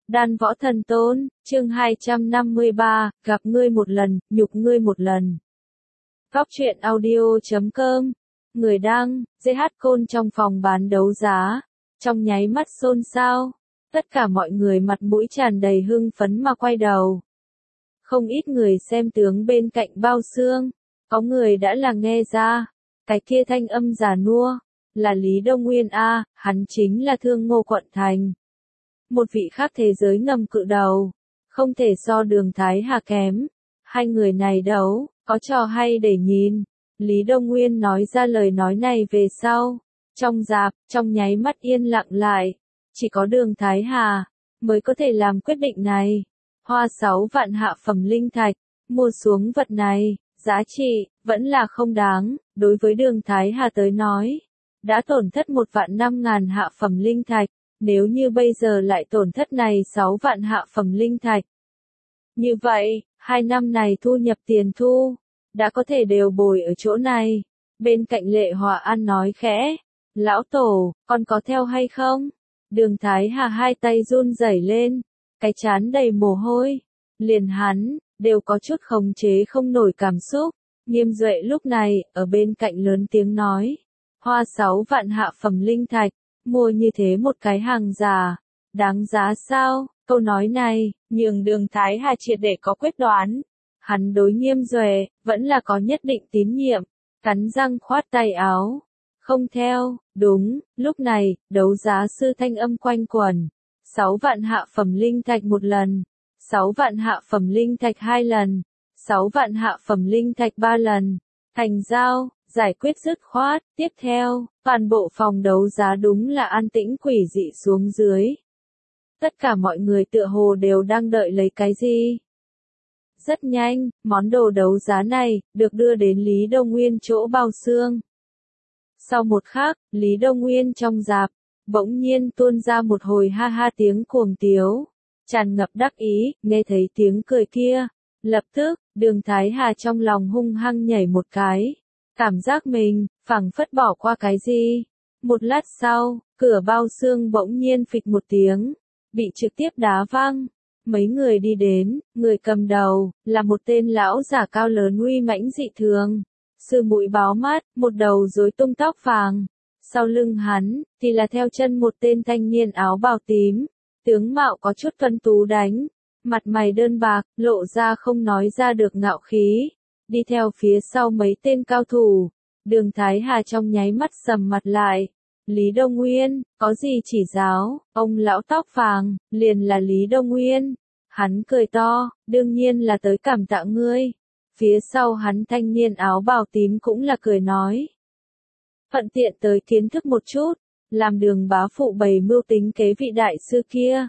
Đan Võ Thần Tôn, chương 253, gặp ngươi một lần, nhục ngươi một lần. Góc truyện audio.com, người đăng, GH Côn trong phòng bán đấu giá, trong nháy mắt xôn xao, tất cả mọi người mặt mũi tràn đầy hưng phấn mà quay đầu. Không ít người xem tướng bên cạnh bao xương, có người đã là nghe ra, cái kia thanh âm già nua, là Lý Đông Nguyên a, hắn chính là Thương Ngô quận thành. Một vị khác thế giới ngầm cự đầu, không thể so Đường Thái Hà kém. Hai người này đấu, có trò hay để nhìn. Lý Đông Nguyên nói ra lời nói này về sau, trong rạp, trong nháy mắt yên lặng lại. Chỉ có Đường Thái Hà mới có thể làm quyết định này. Hoa 6 vạn hạ phẩm linh thạch, mua xuống vật này, giá trị vẫn là không đáng. Đối với Đường Thái Hà tới nói, đã tổn thất 1.500.000 hạ phẩm linh thạch. Nếu như bây giờ lại tổn thất này 6 vạn hạ phẩm linh thạch. Như vậy, 2 năm này thu nhập tiền thu, đã có thể đều bồi ở chỗ này. Bên cạnh Lệ Hòa An nói khẽ, lão tổ, con có theo hay không? Đường Thái Hà hai tay run rẩy lên, cái trán đầy mồ hôi. Liền hắn, đều có chút khống chế không nổi cảm xúc. Nghiêm Duệ lúc này, ở bên cạnh lớn tiếng nói, hoa 6 vạn hạ phẩm linh thạch. Mua như thế một cái hàng giả, đáng giá sao? Câu nói này, nhường Đường Thái Hà triệt để có quyết đoán. Hắn đối Nghiêm Duệ, vẫn là có nhất định tín nhiệm, cắn răng khoát tay áo. Không theo, đúng, lúc này, đấu giá sư thanh âm quanh quẩn. 6 vạn hạ phẩm linh thạch một lần, 6 vạn hạ phẩm linh thạch 2 lần, 6 vạn hạ phẩm linh thạch 3 lần. Thành giao. Giải quyết dứt khoát, tiếp theo, toàn bộ phòng đấu giá đúng là an tĩnh quỷ dị xuống dưới. Tất cả mọi người tựa hồ đều đang đợi lấy cái gì. Rất nhanh, món đồ đấu giá này, được đưa đến Lý Đông Nguyên chỗ bao xương. Sau một khắc, Lý Đông Nguyên trong rạp, bỗng nhiên tuôn ra một hồi ha ha tiếng cuồng tiếu. Tràn ngập đắc ý, nghe thấy tiếng cười kia. Lập tức, Đường Thái Hà trong lòng hung hăng nhảy một cái. Cảm giác mình, phảng phất bỏ qua cái gì. Một lát sau, cửa bao xương bỗng nhiên phịch một tiếng, bị trực tiếp đá văng. Mấy người đi đến, người cầm đầu, là một tên lão giả cao lớn uy mãnh dị thường. Sư mũi báo mắt, một đầu rối tung tóc vàng. Sau lưng hắn, thì là theo chân một tên thanh niên áo bào tím. Tướng mạo có chút tuấn tú đánh, mặt mày đơn bạc, lộ ra không nói ra được ngạo khí. Đi theo phía sau mấy tên cao thủ, Đường Thái Hà trong nháy mắt sầm mặt lại. Lý Đông Nguyên, có gì chỉ giáo, ông lão tóc vàng, liền là Lý Đông Nguyên. Hắn cười to, đương nhiên là tới cảm tạ ngươi. Phía sau hắn thanh niên áo bào tím cũng là cười nói. Thuận tiện tới kiến thức một chút, làm Đường bá phụ bày mưu tính kế vị đại sư kia.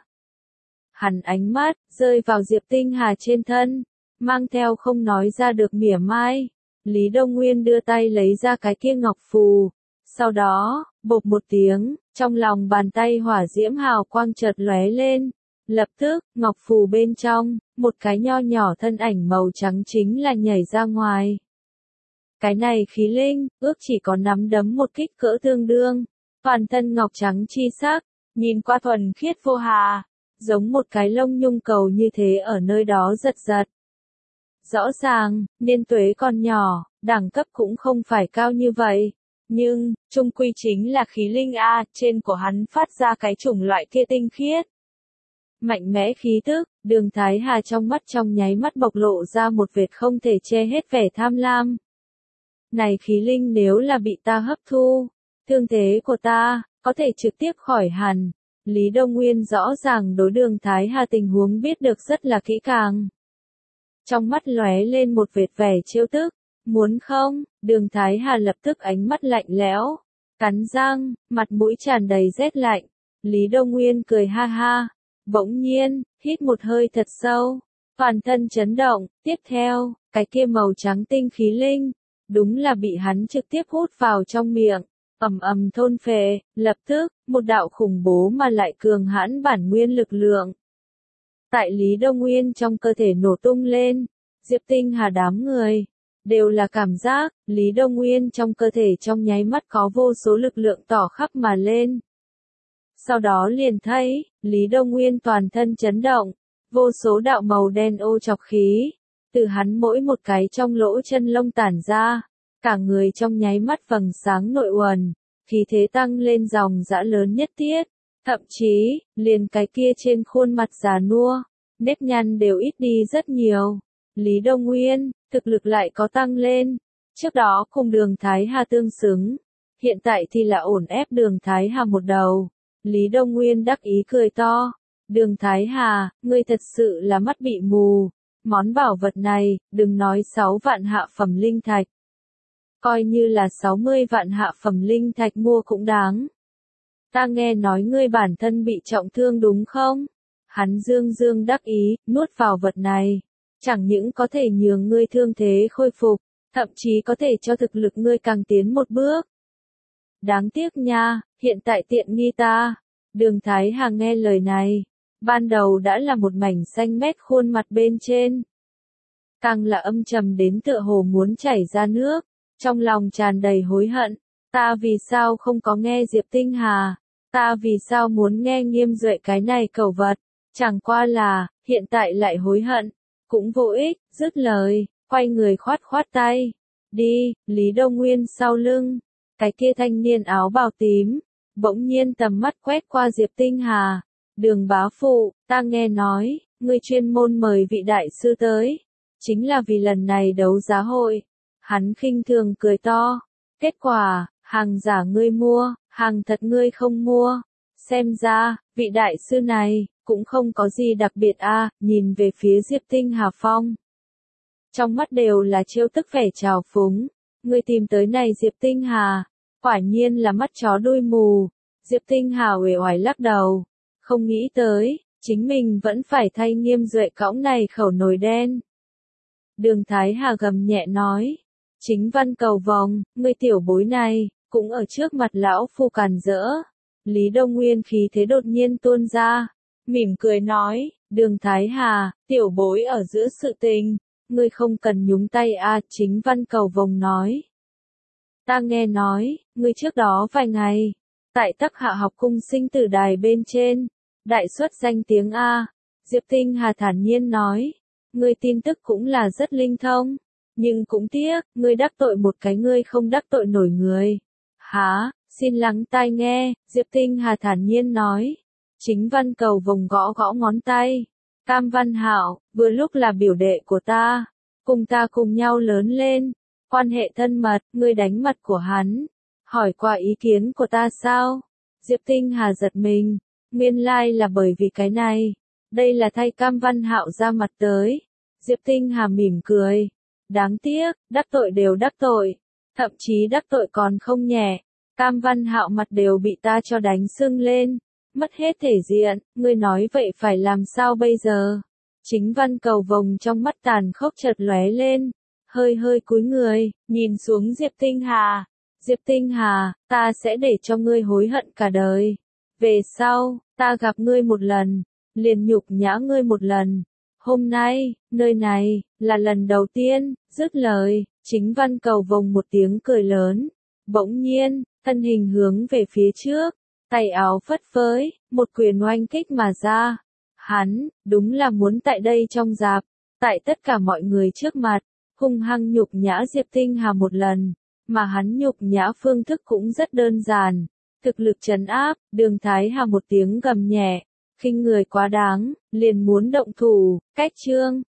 Hắn ánh mắt, rơi vào Diệp Tinh Hà trên thân. Mang theo không nói ra được mỉa mai. Lý Đông Nguyên đưa tay lấy ra cái kia ngọc phù. Sau đó, bộp một tiếng, trong lòng bàn tay hỏa diễm hào quang chợt lóe lên. Lập tức, ngọc phù bên trong, một cái nho nhỏ thân ảnh màu trắng chính là nhảy ra ngoài. Cái này khí linh, ước chỉ có nắm đấm một kích cỡ tương đương. Toàn thân ngọc trắng chi sắc, nhìn qua thuần khiết vô hà, giống một cái lông nhung cầu như thế ở nơi đó giật giật. Rõ ràng, niên tuế còn nhỏ, đẳng cấp cũng không phải cao như vậy. Nhưng, chung quy chính là khí linh A, trên của hắn phát ra cái chủng loại kia tinh khiết. Mạnh mẽ khí tức, Đường Thái Hà trong mắt trong nháy mắt bộc lộ ra một vệt không thể che hết vẻ tham lam. Này khí linh nếu là bị ta hấp thu, thương thế của ta, có thể trực tiếp khỏi hẳn. Lý Đông Nguyên rõ ràng đối Đường Thái Hà tình huống biết được rất là kỹ càng. Trong mắt lóe lên một vệt vẻ trêu tức, muốn không? Đường Thái Hà lập tức ánh mắt lạnh lẽo, cắn răng, mặt mũi tràn đầy rét lạnh. Lý Đông Nguyên cười ha ha, bỗng nhiên, hít một hơi thật sâu, toàn thân chấn động, tiếp theo, cái kia màu trắng tinh khí linh, đúng là bị hắn trực tiếp hút vào trong miệng, ầm ầm thôn phệ, lập tức, một đạo khủng bố mà lại cường hãn bản nguyên lực lượng. Tại Lý Đông Nguyên trong cơ thể nổ tung lên, Diệp Tinh Hà đám người, đều là cảm giác, Lý Đông Nguyên trong cơ thể trong nháy mắt có vô số lực lượng tỏ khắp mà lên. Sau đó liền thấy, Lý Đông Nguyên toàn thân chấn động, vô số đạo màu đen ô chọc khí, từ hắn mỗi một cái trong lỗ chân lông tản ra, cả người trong nháy mắt vầng sáng nội uẩn, khí thế tăng lên dòng dã lớn nhất tiết, thậm chí, liền cái kia trên khuôn mặt già nua, nếp nhăn đều ít đi rất nhiều. Lý Đông Nguyên, thực lực lại có tăng lên, trước đó cùng Đường Thái Hà tương xứng, hiện tại thì là ổn ép Đường Thái Hà một đầu. Lý Đông Nguyên đắc ý cười to, Đường Thái Hà, ngươi thật sự là mắt bị mù, món bảo vật này, đừng nói 6 vạn hạ phẩm linh thạch. Coi như là 60 vạn hạ phẩm linh thạch mua cũng đáng. Ta nghe nói ngươi bản thân bị trọng thương đúng không? Hắn dương dương đắc ý, nuốt vào vật này. Chẳng những có thể nhường ngươi thương thế khôi phục, thậm chí có thể cho thực lực ngươi càng tiến một bước. Đáng tiếc nha, hiện tại tiện nghi ta. Đường Thái Hà nghe lời này, ban đầu đã là một mảnh xanh mét khuôn mặt bên trên. Càng là âm trầm đến tựa hồ muốn chảy ra nước, trong lòng tràn đầy hối hận. Ta vì sao không có nghe Diệp Tinh Hà? Ta vì sao muốn nghe Nghiêm Duệ cái này cẩu vật? Chẳng qua là, hiện tại lại hối hận. Cũng vô ích, dứt lời, quay người khoát khoát tay. Đi, Lý Đông Nguyên sau lưng. Cái kia thanh niên áo bào tím, bỗng nhiên tầm mắt quét qua Diệp Tinh Hà. Đường bá phụ, ta nghe nói, ngươi chuyên môn mời vị đại sư tới. Chính là vì lần này đấu giá hội. Hắn khinh thường cười to. Kết quả, hàng giả ngươi mua, hàng thật ngươi không mua. Xem ra, vị đại sư này, cũng không có gì đặc biệt a. Nhìn về phía Diệp Tinh Hà Phong. Trong mắt đều là trêu tức vẻ trào phúng. Ngươi tìm tới này Diệp Tinh Hà, quả nhiên là mắt chó đuôi mù. Diệp Tinh Hà uể oải lắc đầu, không nghĩ tới, chính mình vẫn phải thay Nghiêm Duệ cõng này khẩu nồi đen. Đường Thái Hà gầm nhẹ nói, Chính Văn cầu vòng, ngươi tiểu bối này, cũng ở trước mặt lão phu càn rỡ. Lý Đông Nguyên khí thế đột nhiên tuôn ra, mỉm cười nói, Đường Thái Hà, tiểu bối ở giữa sự tình, ngươi không cần nhúng tay a. Chính Văn cầu vòng nói. Ta nghe nói, ngươi trước đó vài ngày, tại Tắc Hạ học cung sinh tử đài bên trên, đại xuất danh tiếng a. Diệp Tinh Hà thản nhiên nói, ngươi tin tức cũng là rất linh thông, nhưng cũng tiếc, ngươi đắc tội một cái ngươi không đắc tội nổi người. Hả, xin lắng tai nghe, Diệp Tinh Hà thản nhiên nói. Chính Văn cầu vòng gõ gõ ngón tay. Cam Văn Hạo, vừa lúc là biểu đệ của ta, cùng ta cùng nhau lớn lên, quan hệ thân mật, ngươi đánh mặt của hắn. Hỏi qua ý kiến của ta sao? Diệp Tinh Hà giật mình, nguyên lai là bởi vì cái này. Đây là thay Cam Văn Hạo ra mặt tới. Diệp Tinh Hà mỉm cười. Đáng tiếc, đắc tội đều đắc tội. Thậm chí đắc tội còn không nhẹ. Cam Văn Hạo mặt đều bị ta cho đánh sưng lên. Mất hết thể diện, ngươi nói vậy phải làm sao bây giờ? Chính Văn cầu vòng trong mắt tàn khốc chợt lóe lên. Hơi hơi cúi người, nhìn xuống Diệp Tinh Hà. Diệp Tinh Hà, ta sẽ để cho ngươi hối hận cả đời. Về sau, ta gặp ngươi một lần, liền nhục nhã ngươi một lần. Hôm nay, nơi này, là lần đầu tiên, dứt lời, Chính Văn cầu vòng một tiếng cười lớn. Bỗng nhiên, thân hình hướng về phía trước, tay áo phất phới, một quyền oanh kích mà ra. Hắn, đúng là muốn tại đây trong dạp, tại tất cả mọi người trước mặt, hung hăng nhục nhã Diệp Tinh Hà một lần, mà hắn nhục nhã phương thức cũng rất đơn giản. Thực lực trấn áp, Đường Thái Hà một tiếng gầm nhẹ, khinh người quá đáng, liền muốn động thủ, cách chương.